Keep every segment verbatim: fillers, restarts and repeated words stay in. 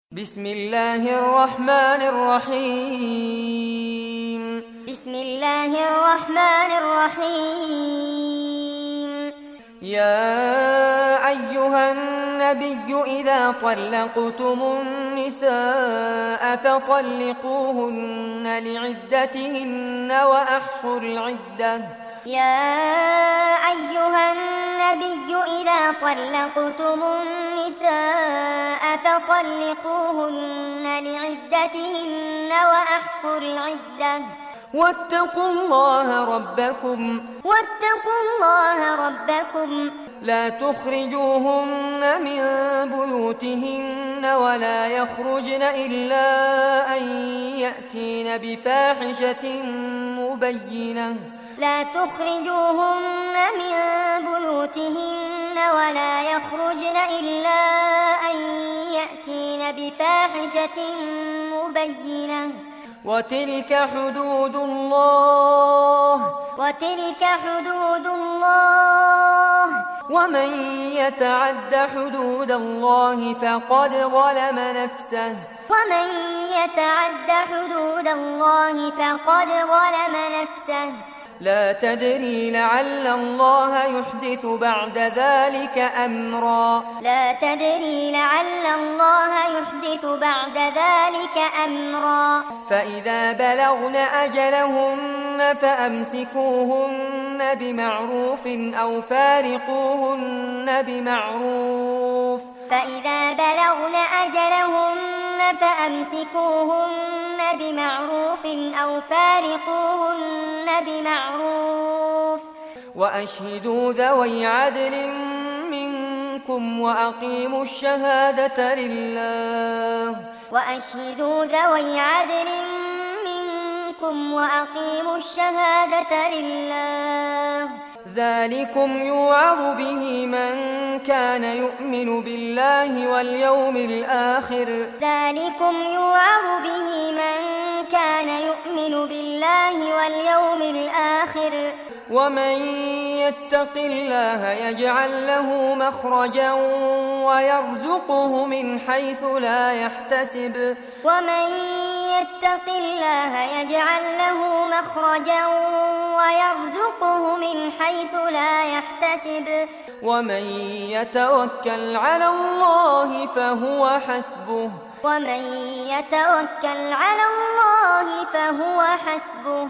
بسم الله الرحمن الرحيم بسم الله الرحمن الرحيم يا أيها النبي إذا طلقتم النساء فطلقوهن لعدتهن وأحصوا العدة يا أيها النبي إذا طلقتم النساء فطلقوهن لعدتهن وأحصوا العدة واتقوا الله ربكم واتقوا الله ربكم لا تخرجوهن من بيوتهن ولا يخرجن إلا أن يأتين بفاحشة مبينة لا تخرجوهن من بيوتهن ولا يخرجن إلا أن يأتين بفاحشة مبينة وتلك حدود الله وتلك حدود الله ومن يتعد حدود الله فقد ظلم نفسه ومن يتعد حدود الله فقد ظلم نفسه لا تدري لعل الله يحدث بعد ذلك أمرا لا تدري لعل الله يحدث بعد ذلك أمرا فإذا بلغن أجلهن فأمسكوهن بمعروف أو فارقوهن بمعروف فإذا بلغن أجلهن فأمسكوهن بمعروف أو فارقوهن بمعروف وأشهدوا ذوي عدل منكم وأقيموا الشهادة لله وأشهدوا ذوي عدل منكم وأقيموا الشهادة لله ذلكم يوعظ به من كان يؤمن بالله واليوم الآخر ذلكم يوعظ به من كان يؤمن بالله واليوم الآخر ومن يتق الله يجعل له مخرجا ويرزقه من حيث لا يحتسب ومن يتق الله يجعل له مخرجا ويرزقه من حيث لا يحتسب ومن يتوكل على الله فهو حسبه ومن يتوكل على الله فهو حسبه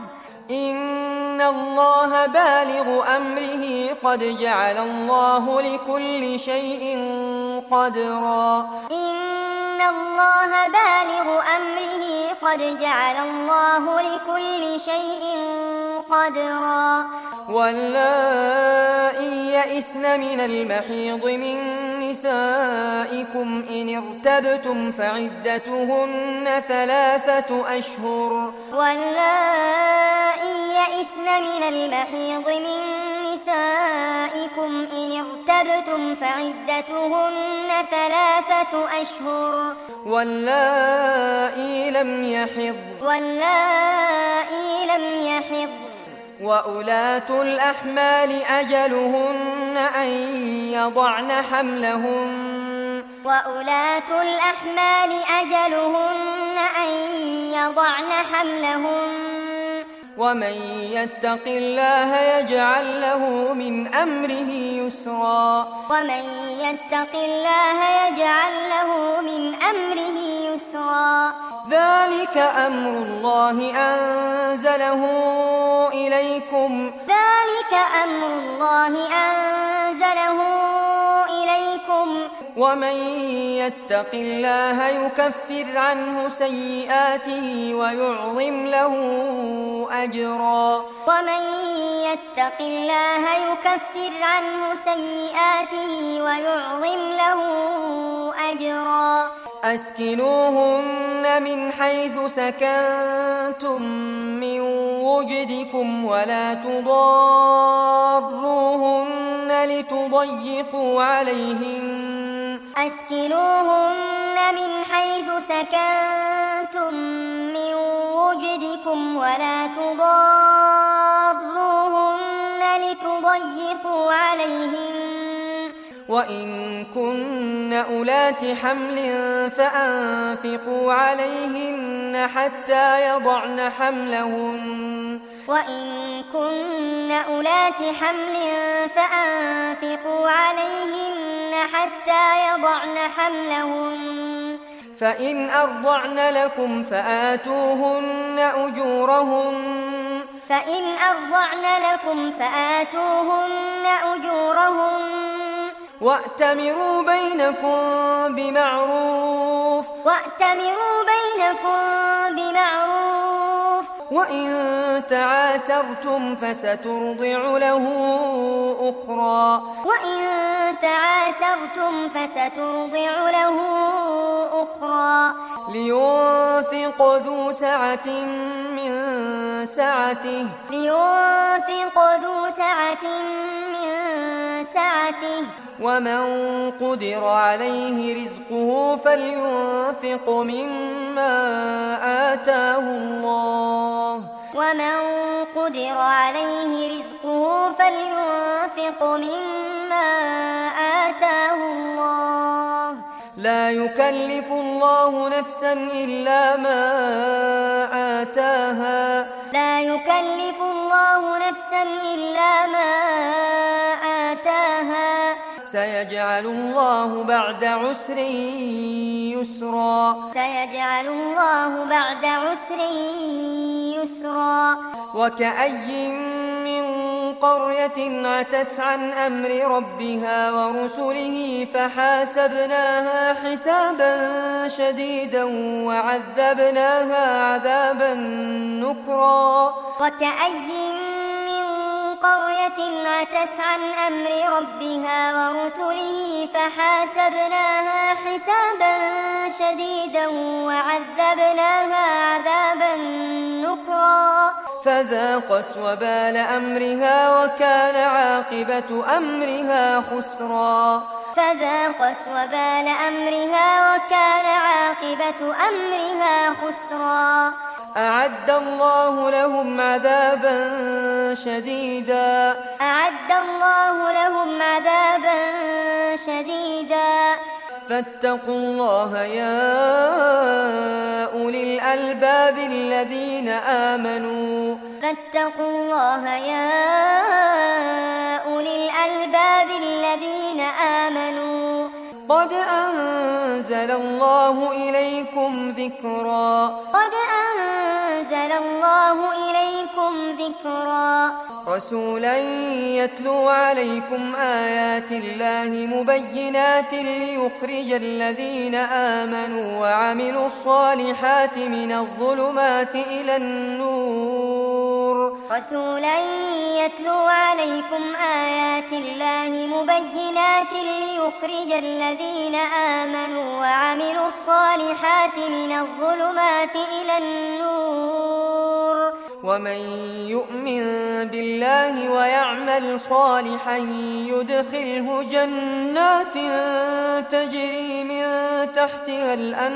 إن الله بالغ أمره قد جعل الله لكل شيء قدرا إن الله بالغ أمره قد جعل الله لكل شيء قدرا واللائي يئسن من المحيض من نسائكم إن ارتبتم فعدتهن ثلاثة أشهر واللائي يئسن من المحيض من نسائكم إن ارتبتم فعدتهن ثلاثة أشهر واللائي لم يحض واللائي لم يحض وأولاة الأحمال أجلهن أن يضعن حملهن وأولاة الأحمال أجلهن أن يضعن حملهن ومن يتق الله يجعل له من أمره يسرا ومن يتق الله يجعل له من أمره يسرا ذلك أمر الله أنزله إليكم ذلك أمر الله أنزله إليكم ومن يتق الله يكفر عنه سيئاته ويعظم له أجرا ومن يتق الله يكفر عنه سيئاته ويعظم له أجرا أسكنوهن من حيث سكنتم من وجدكم ولا تضاروهن لتضيقوا عليهن أسكنوهن من حيث سكنتم من وجدكم ولا تضاروهن لتضيقوا عليهن وإن كن أولات حمل فأنفقوا عليهن حتى يضعن حملهن وإن كن أولات حمل فأنفقوا عليهن حتى يضعن حملهن فإن أرضعن لكم فآتوهن أجورهن فإن أرضعن لكم فآتوهن أجورهن وأتمروا بينكم بمعروف وأتمروا بينكم بمعروف وإن تعاسرتم فسترضع له أخرى وإن تعاسرتم فسترضع له أخرى لينفق ذو سعة من سعته لينفق ذو سعة من سعته ومن قدر عليه رزقه فلينفق مما آتاه الله ومن قدر عليه رزقه فلينفق مما آتاه الله لا يكلف الله نفسا إلا ما آتاها لا يكلف الله نفسا إلا ما آتاها سيجعل الله بعد عسر يسرا سيجعل الله بعد عسر يسرا وكأي من قرية عتت عن أمر ربها ورسله فحاسبناها حسابا شديدا وعذبناها عذابا نكرا وكأي من قرية عتت عن أمر ربها ورسله فحاسبناها حسابا شديدا وعذبناها عذابا نكرا فذاقت وبال أمرها وكان عاقبة أمرها خسرا فذاقت وبال أمرها وكان عاقبة أمرها خسرا أعد الله لهم عذابا شديدا أعد الله لهم عذابا شديدا فاتقوا الله يا أولي الألباب الذين آمنوا فاتقوا الله يا أولي الألباب الذين آمنوا قد أنزل الله إليكم ذكرا قد أنزل الله إليكم ذكرا رسولا يتلو عليكم آيات الله مبينات ليخرج الذين آمنوا وعملوا الصالحات من الظلمات إلى النور رسولا يتلو عليكم آيات الله مبينات ليخرج الذين آمنوا وعملوا الصالحات من الظلمات إلى النور ومن يؤمن بالله ويعمل صالحا يدخله جنات تجري من تحتها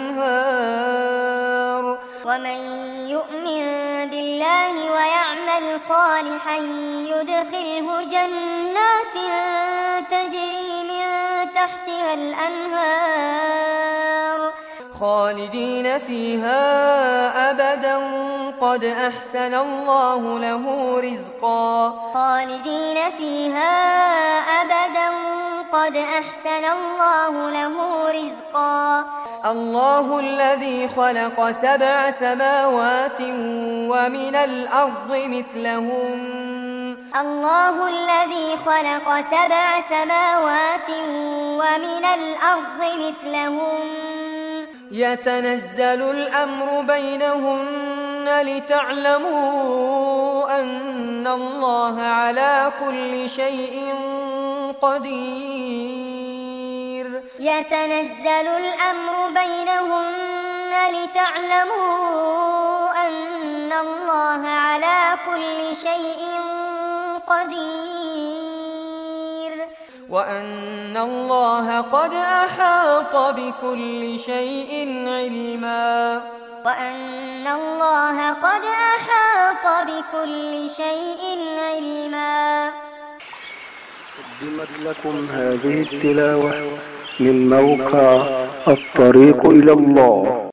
الأنهار ومن يؤمن بالله ويعمل صالحا يدخله جنات تجري من تحتها الأنهار خالدين فيها أبدا قد أحسن الله له رزقا خالدين فيها أبدا قد أحسن الله له رزقا الله الذي خلق سبع سماوات ومن الأرض مثلهن الله الذي خلق سبع سماوات ومن الأرض مثلهن يتنزل الأمر بينهن لتعلموا أن الله على كل شيء قدير يتنزل الأمر بينهن لتعلموا أن الله على كل شيء قدير وأن الله قد أحاط بكل شيء علما وأن الله قد أحاط بكل شيء علما لكم هذه التلاوة من موقع الطريق إلى الله.